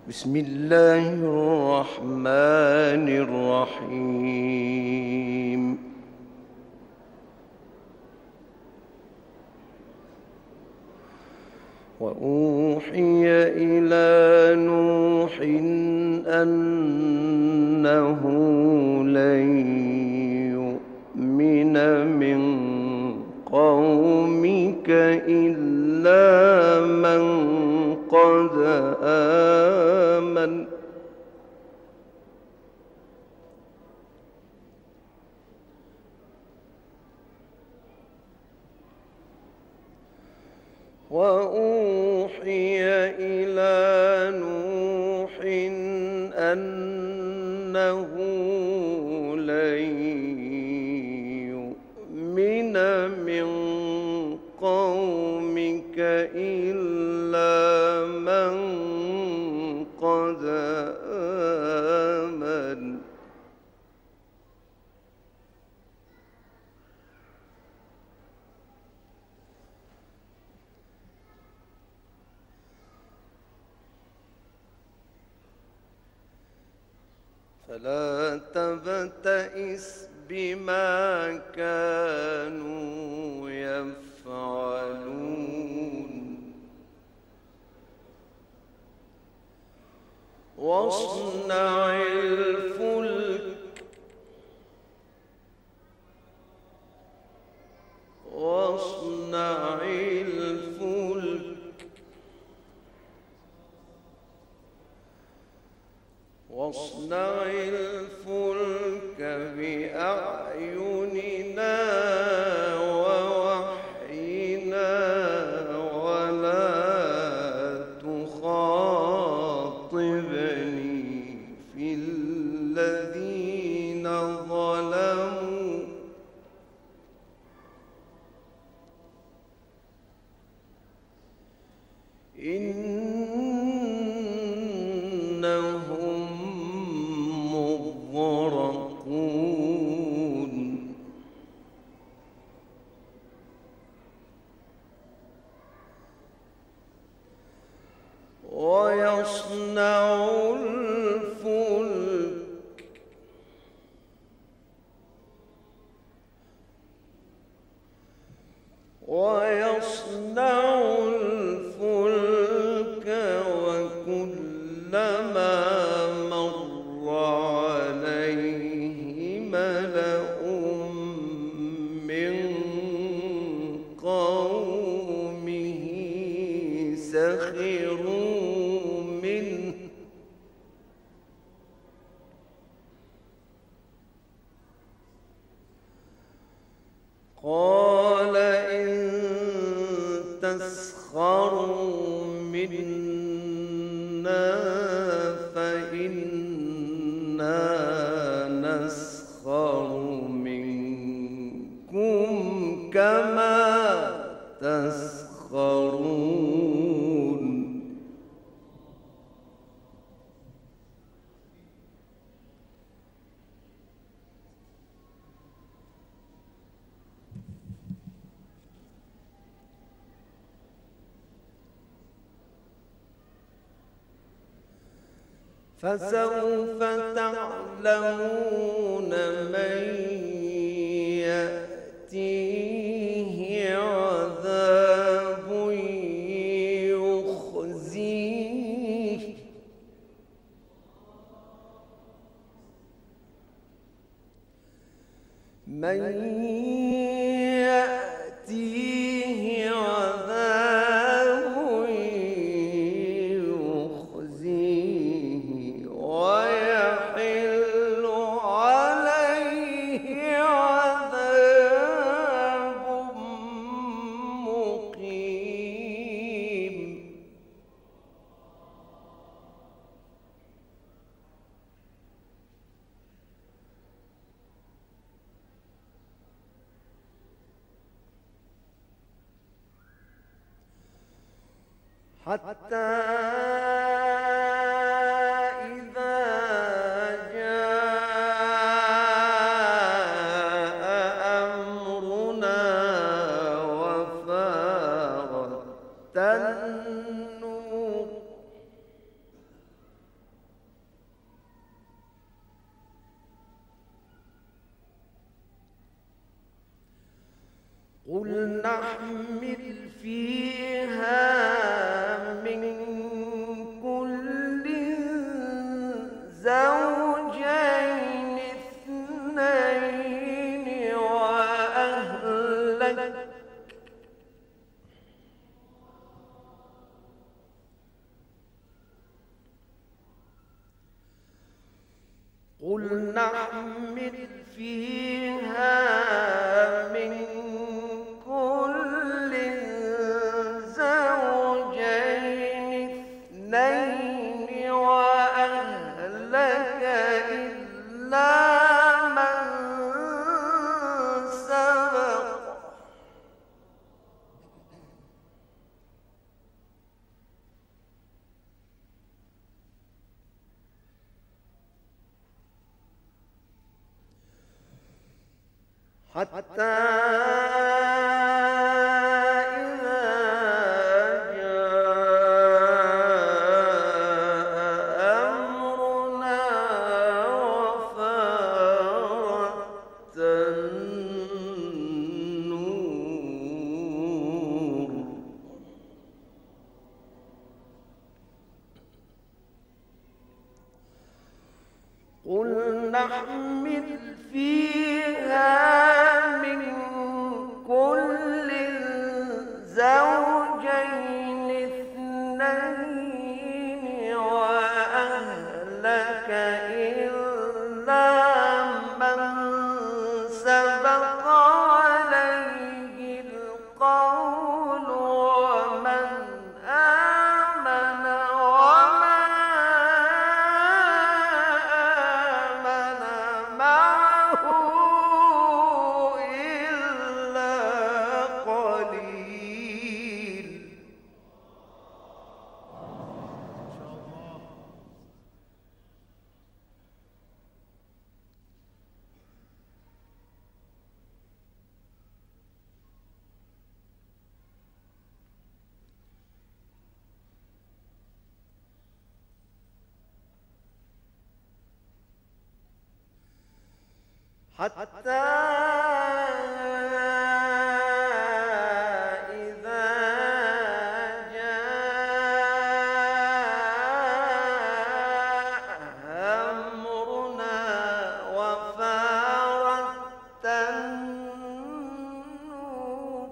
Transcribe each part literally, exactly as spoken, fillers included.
بسم الله الرحمن الرحيم. وأوحي إلى نوح أنه لن يؤمن من قومك إلا من قد آمن وأوحي إلى نوح أنه لن يؤمن من قومك إلا من قد آمن فلا تبتئس بما كانوا يفعلون واصنع الفلك واصنع الفلك واصنع الفلك بأعيننا ووحينا ولا تخاطبني في الذين ظلموا إنهم مغرقون ويصنع الفلك ويصنع الفلك وكلما مر عليه ملأ من قومه سخروا منه قال إن تسخروا منا فإنا نسخر منكم كما تسخرون فسوف تعلمون من يأتيه عذاب يخزيه من يأتيه عذاب يخزيه ويحل عليه عذاب مقيم حتى إذا جاء أمرنا وفارت النور قل نحمل فيها من كل زوجين اثنين وأهلك قل نحمل فيها من كل زوجين اثنين وأهلك إلا من سبق حتى إذا جاء أمرنا وفارت النور قل نحمل فيها من كل زوجين اثنين وأهلك إلا من سبق عليه القول ومن آمن وما آمن معه إلا قليل حتى إذا جاء أمرنا وفارت النور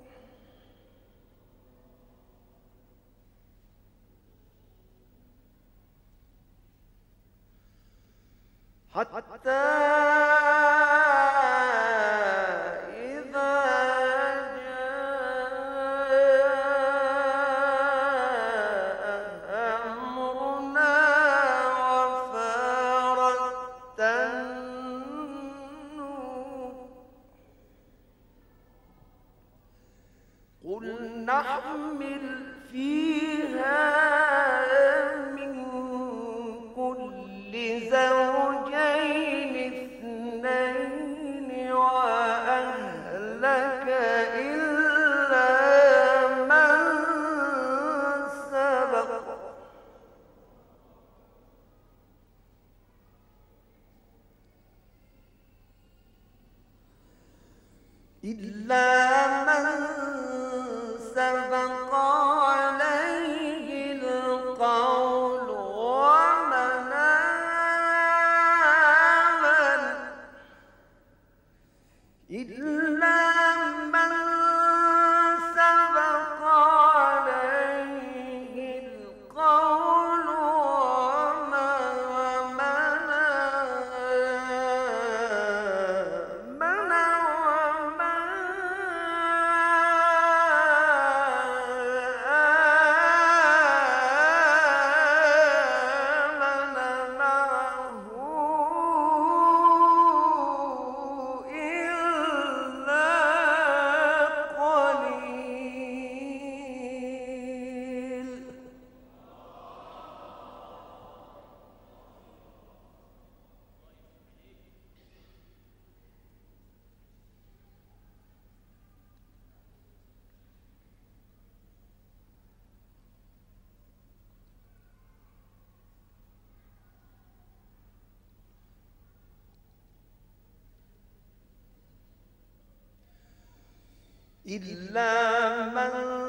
حتى قل نحمل فيها من كل زوجين اثنين وأهلك إلا من سبق إلا من سبق عليه القول ومن آمن إلا من سبق عليه القول ومن آمن إلا من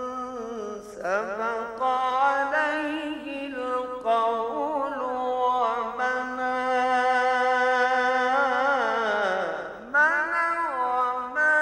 سبق عليه القول ومن آمن وما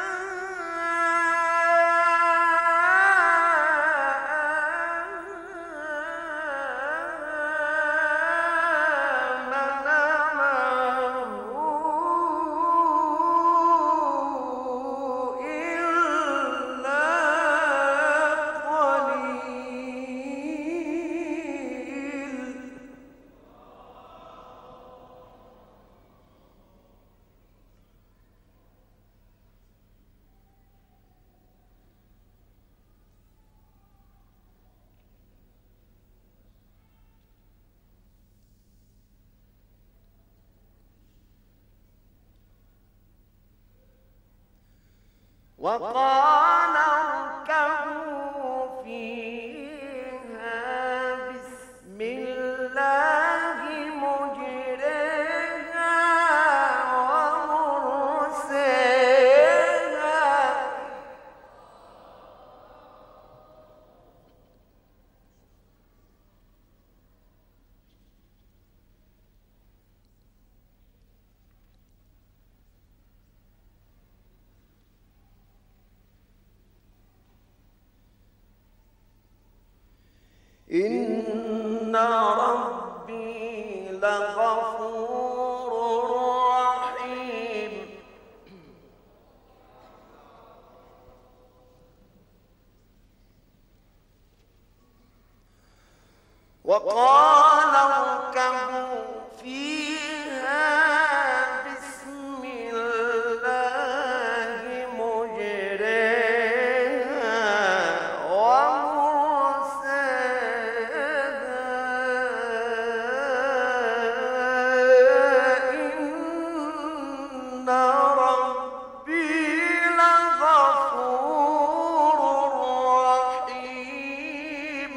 وقال اركبوا فيها بسم الله مجريها ومرسيها إن ربي لغفور رحيم وقال اركبوا فيها بسم الله مجريها إن ربي لغفور رحيم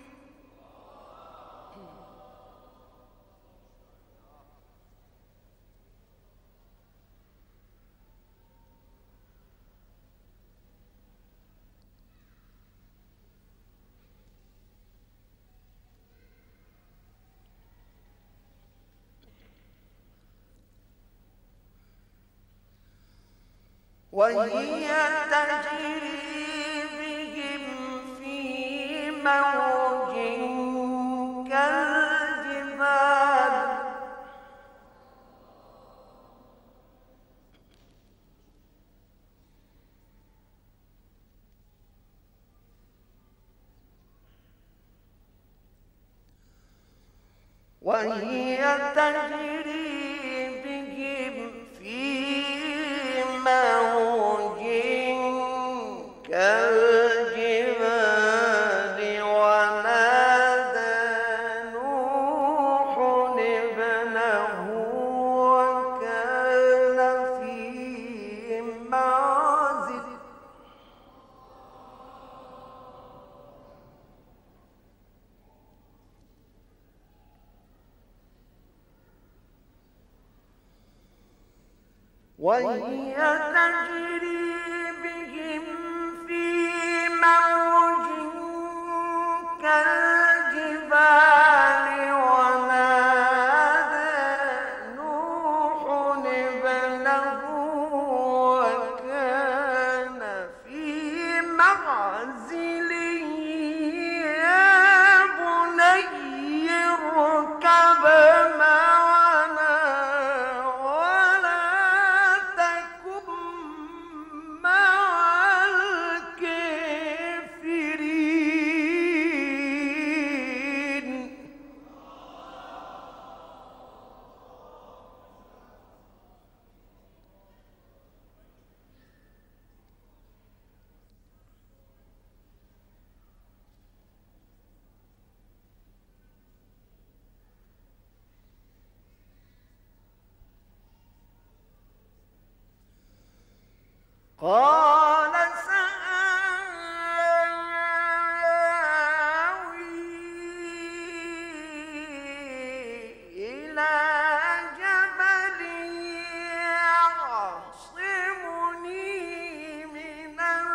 وهي تجري بهم في موج كالجبال وهي تجري بهم في موج كالجبال ونادى نوح ابنه وكان في معزل وهي تجري بهم في موج كالجبال ونادى نوح ابنه وكان في معزل يا بني اركب معنا ولا تكن مع الكافرين قال سآوي إلى جبل يعصمني من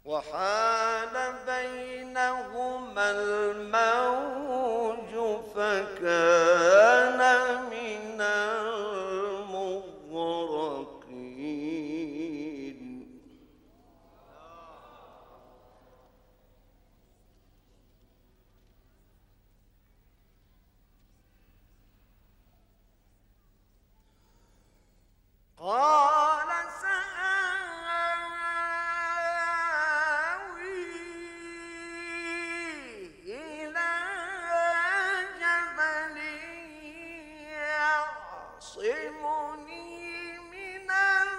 وحال بينهما الموج فكان من المغرقين قال سآوي إلى جبل يعصمني من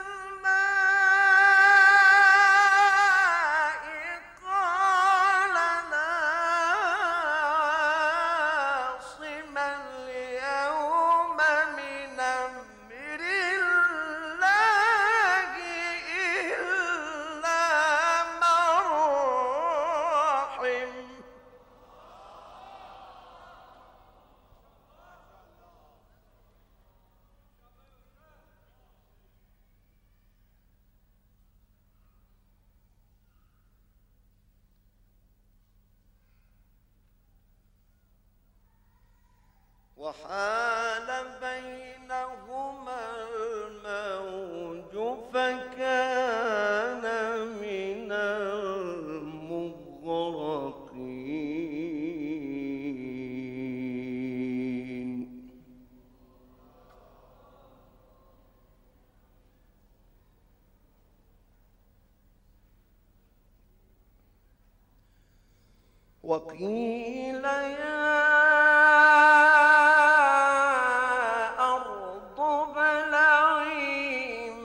الماء قال لا عاصم اليوم من أمر الله إلا من رحم وحال بينهما الموج فكان من المغرقين وقيل يا أرض ابلعي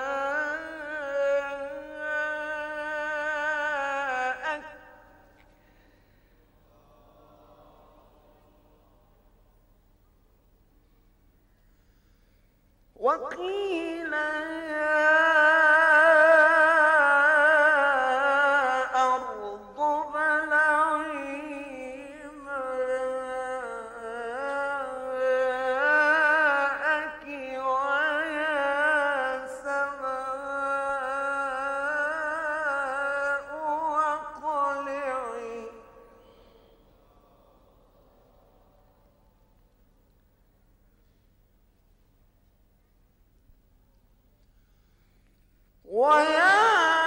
ماءك وقيل يا أرض ابلعي ماءك ويا سماء أقلعي ويا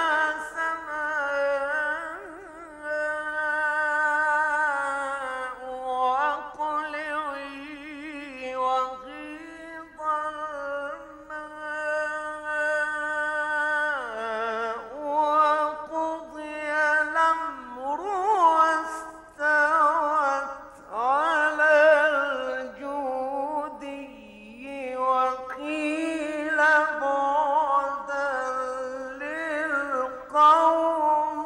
سماء أقلعي وغيض الماء وقضي الأمر واستوت على الجودي وقيل بعدا للقوم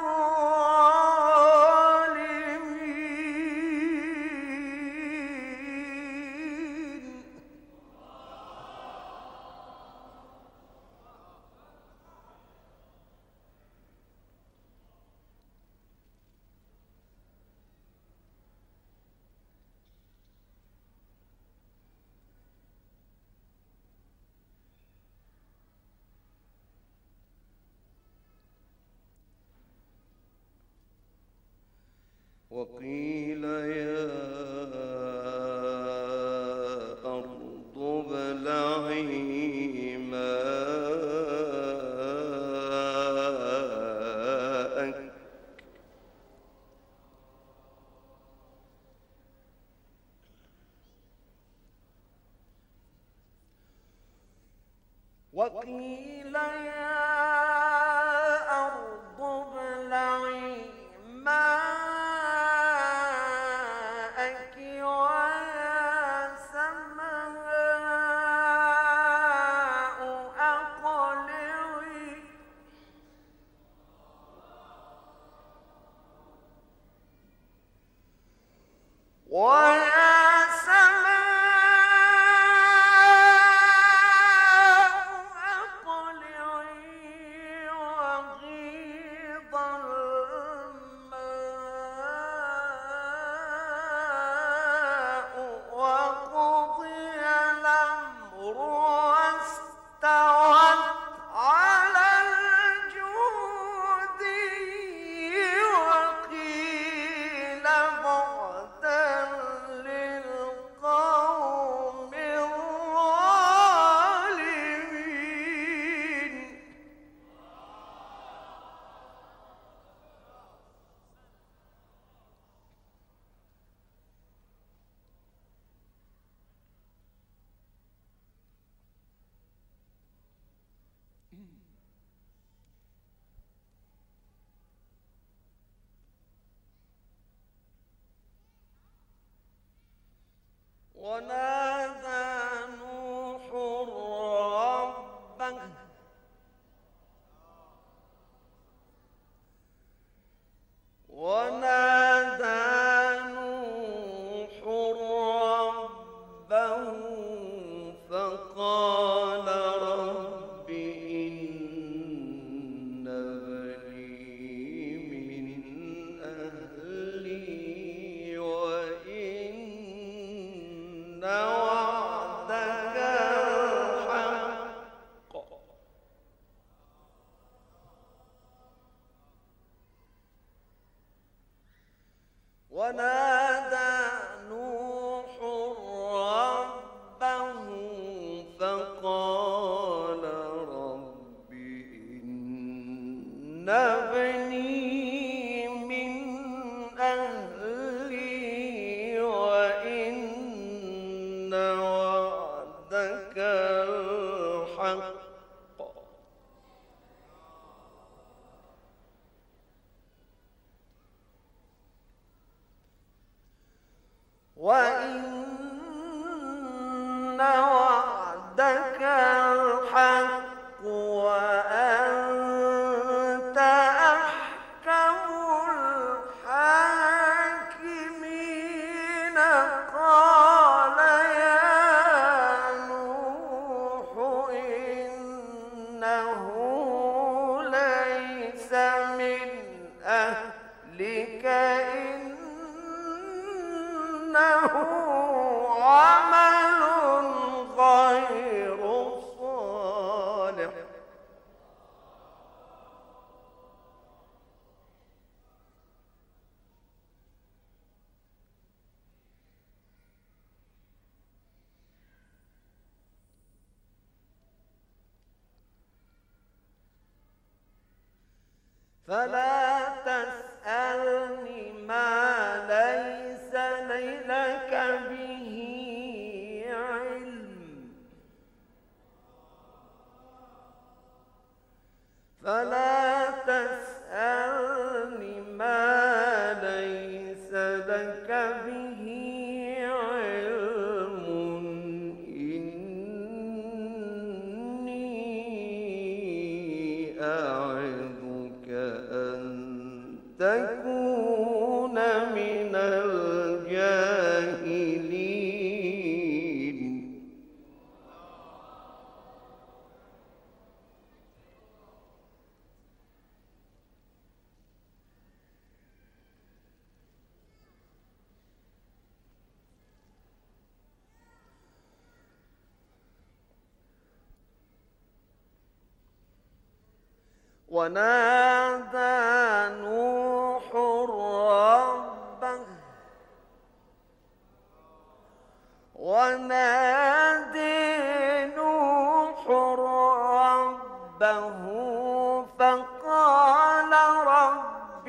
الظالمين وقيل يا أرض ابلعي ماءك وقيل يا أرض ابلعي ماءك ويا سماء أقلعي ويا سماء أقلعي ونادى نوح ربه ونادى نوح ربه فقال رب إن ابني من أهلي وإن وعدك الحق ونادى نوح ربه فقال رب إن ابني من أهلي وإن وعدك الحق وإن وعدك الحق وأنت أحكم الحاكمين قال يا نوح إنه ليس من أهلك إنه عمل غير صالح فلا تسألني ما ليس لك به علم فلا تسألني ما ليس لك به علم إني أعظك أن تكون من الجاهلين ونادى نوح ربه ونادى نوح ربه فقال رب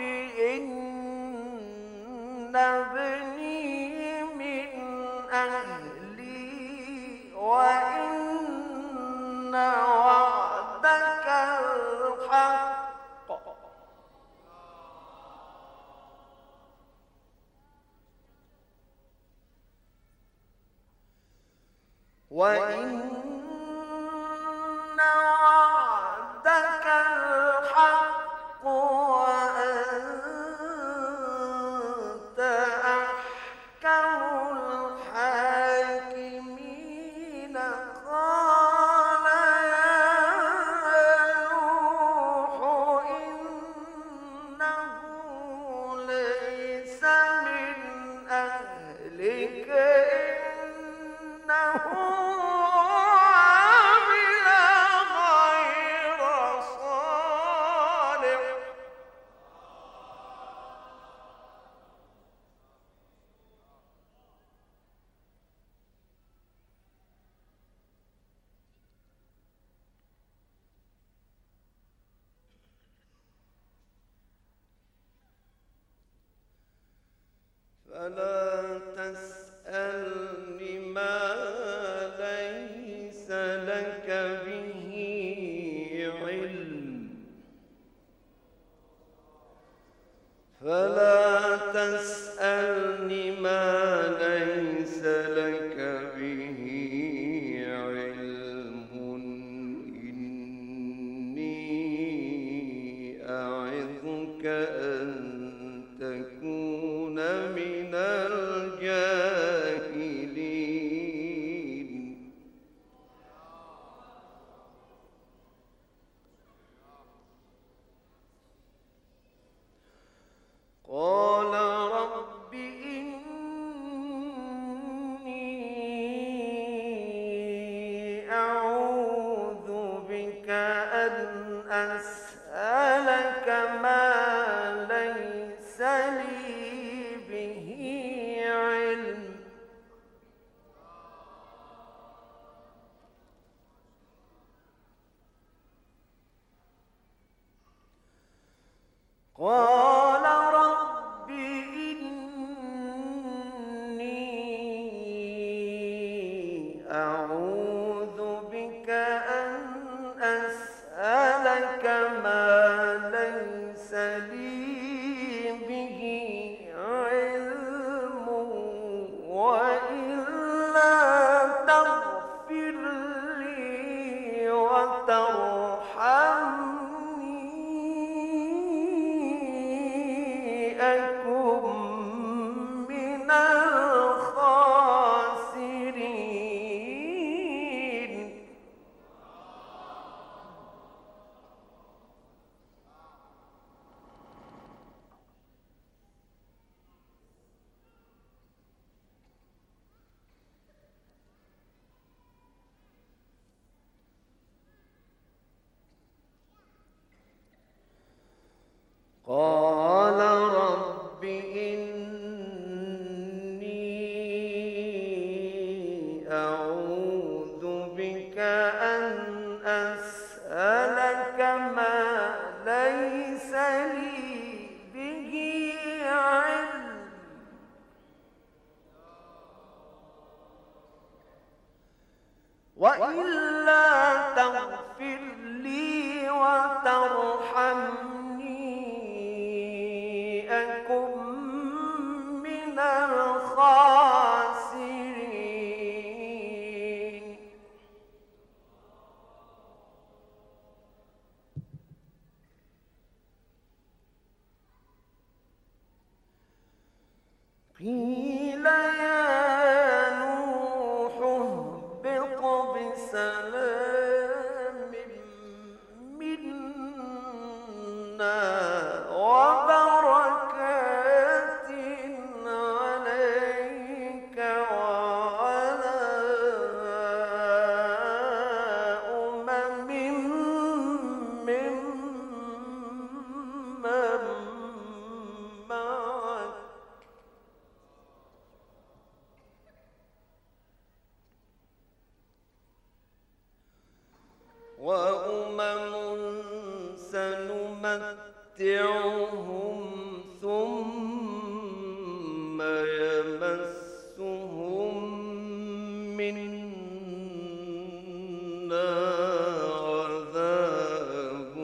إن ابني من أهلي وإن وعدك الحق وإن وعدك الحق وأنت أحكم الحاكمين قال يا نوح إنه ليس من أهلك إنه عمل غير صالح فلا تسألني ما ليس لك به علم فلا تسألني ما ليس لك بك أن تكون من الجاهلين قال رب إني أعوذ بك أن أسألك ما ليس لي به علم قال رب إني أعوذ بك أن أسألك ما ليس لي به علم وإلا تغفر لي وترحمني أكن من الخاسرين قال رب إني أعوذ بك أن أسألك ما ليس لي به علم وإلا تغفر لي وترحمني أكن من الخاسرين قيل يا نوح اهبط بسلام منا وبركات عليك وعلى أمم ممن معك وأمم سنمتعهم ثم يمسهم منا عذاب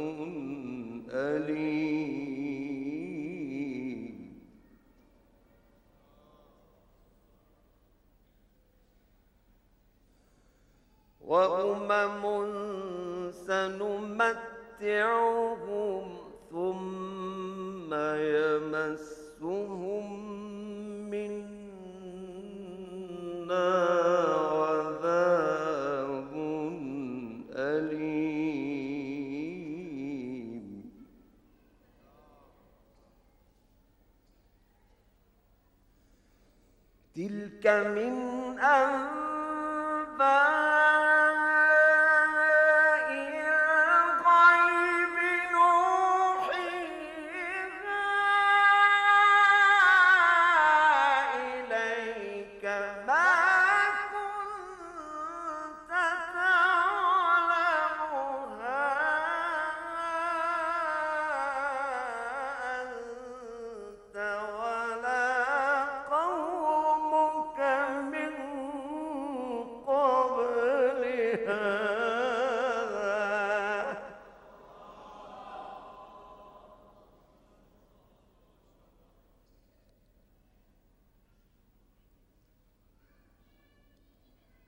أليم وأمم سنمتعهم ثم يمسهم منا عذاب أليم تلك من أنباء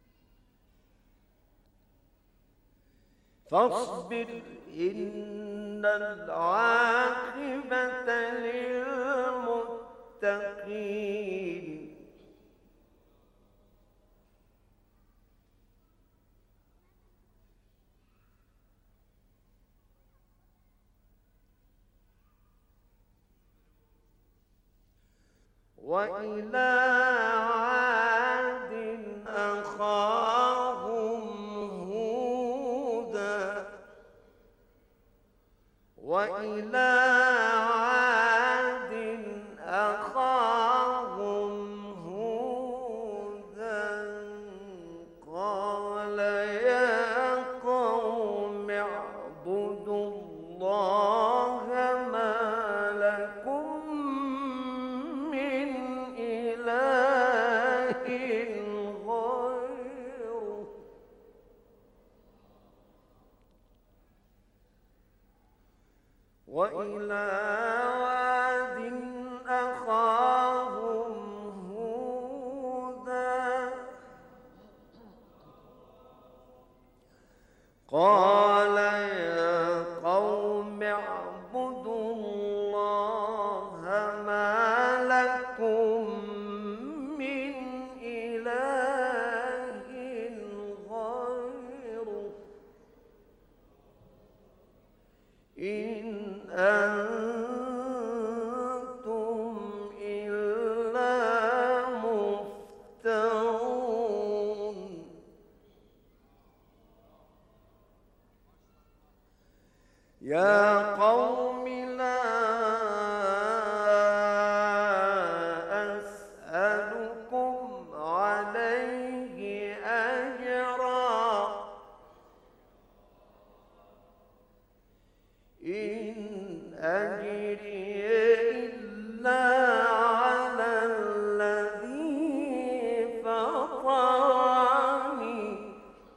فاصبر إن العاقبة للمتقين. وإلى عاد أخاهم هودا وإلى عاد أخاهم هودا قال يا قوم اعبدوا الله ما لكم من إله غيره وإلى عاد أخاهم هودا قال يا قوم اعبدوا الله ما لكم من إله غيره إن أنتم إلا مفترون. يا قوم لا أسألكم عليه أجرا إن أجري إلا على الذي فطرني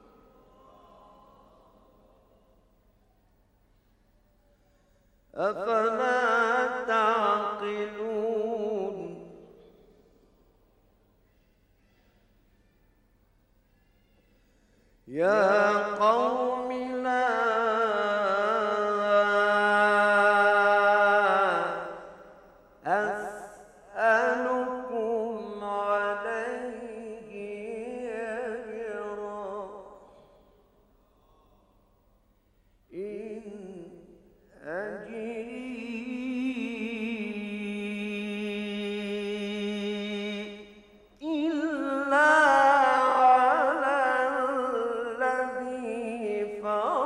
أفلا تعقلون. يا قوم لا أسألكم عليه أجرا إن أجري إلا على الذي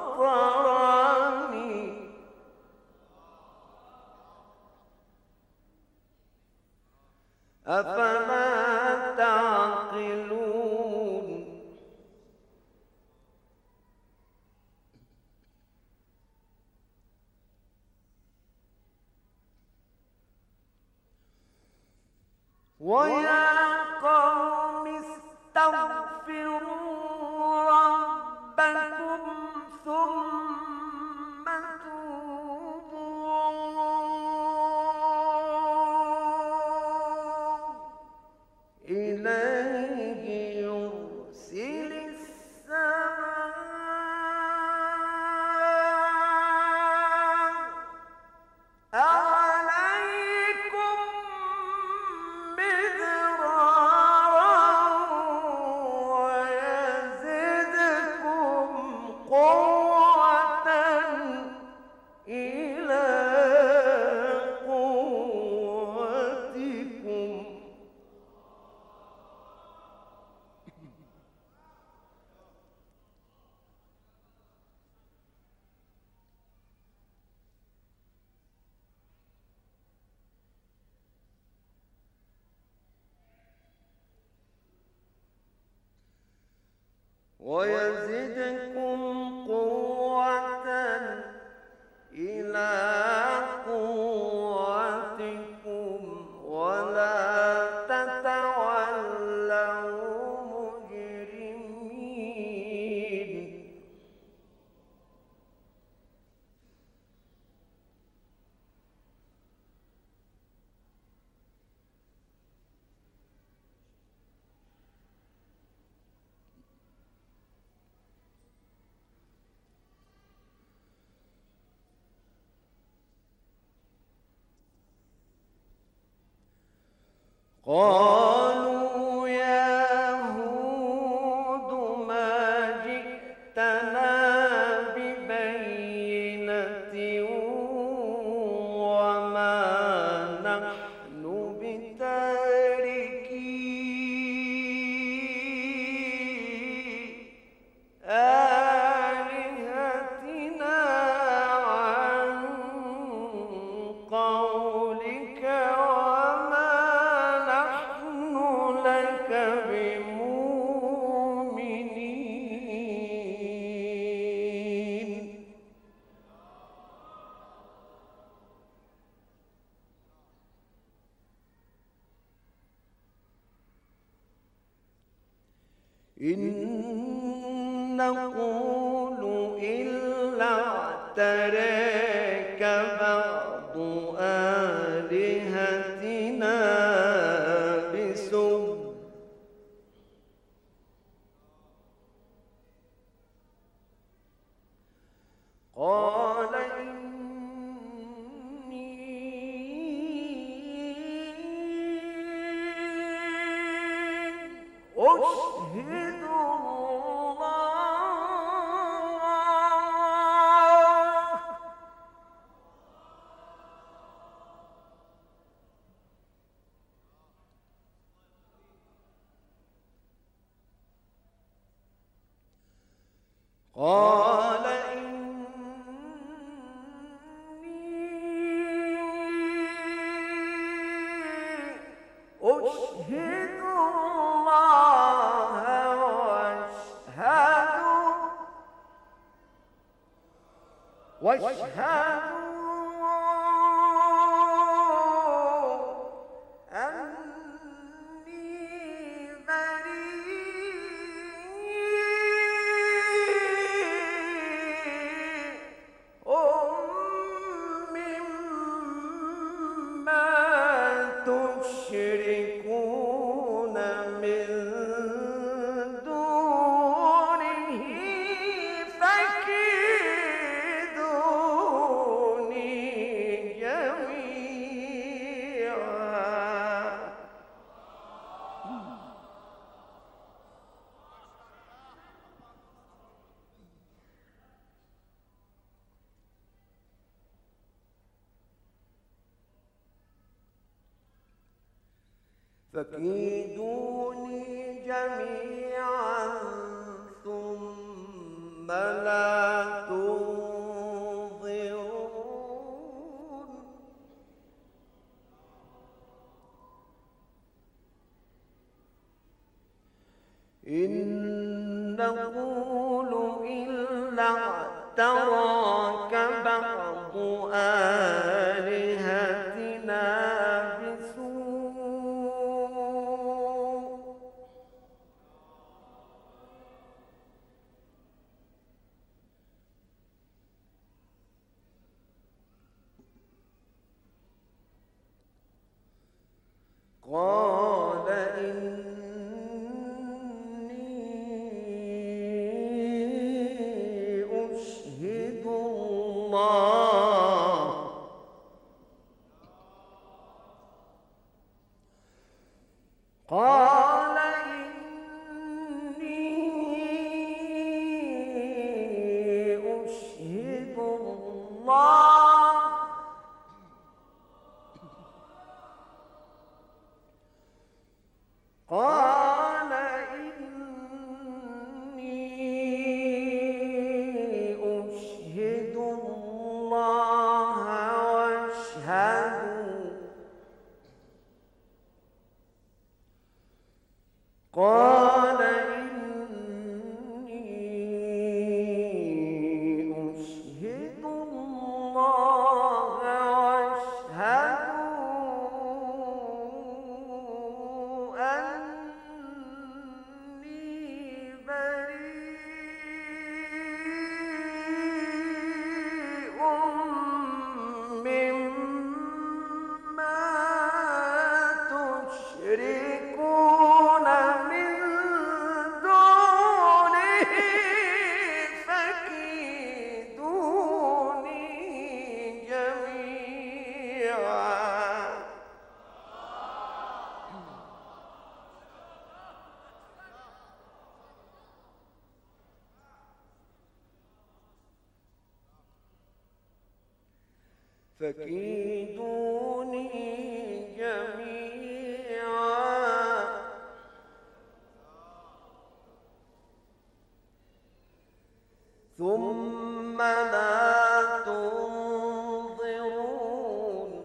فطرني أفلا تعقلون. ويا قوم استغفروا ربكم ثم توبوا إليه يرسل السماء عليكم مدرارا ويزدكم قوة إلى قوتكم ويزدكم قوة إلى قوتكم ولا تتولوا مجرمين. قالوا يا هود ما جئتنا ببينة وما نحن بتاركي آلهتنا عن قولك وما نحن لك بمؤمنين. إن نقول إلا اعتراك بعض آلهتنا بسوء قال إني أشهد قال إني أشهد الله واشهدوا أني بريء مما تشركون من دونه فكيدوني جميعا. فكيدوني جميعا ثم لا تنظرون. إن نقول إلا اعتراك بعض آلهتنا بسوء قال إني أشهد الله قال إني أشهد الله قال إني أشهد الله واشهدوا قال إني أشهد الله واشهدوا أني بريء مما تشركون من دونه فكيدوني جميعا. فكيدوني جميعا ثم لا تنظرون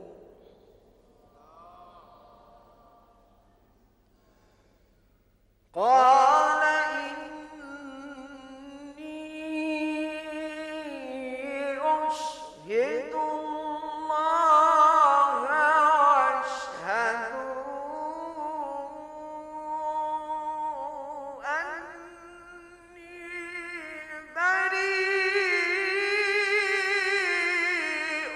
قال إني أشهد الله واشهدوا أني بريء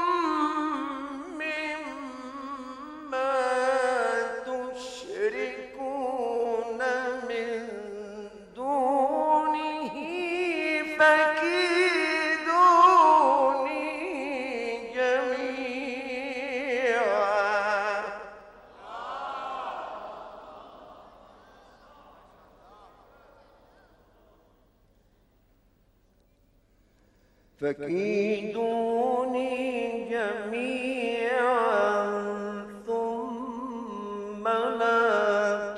مما تشركون من دونه فكيدوني جميعا فكيدوني جميعا ثم لا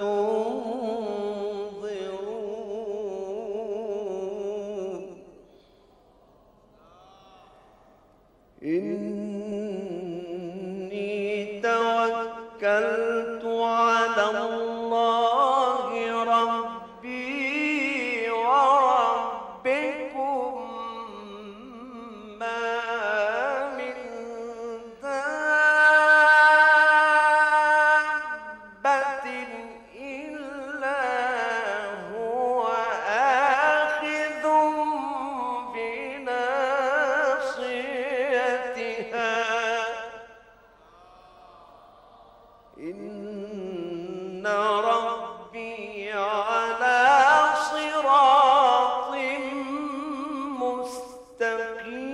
تنظرون إني توكلت على الله ربي وربكم ما من دابة إلا هو آخذ بناصيتها إن ربي على صراط مستقيم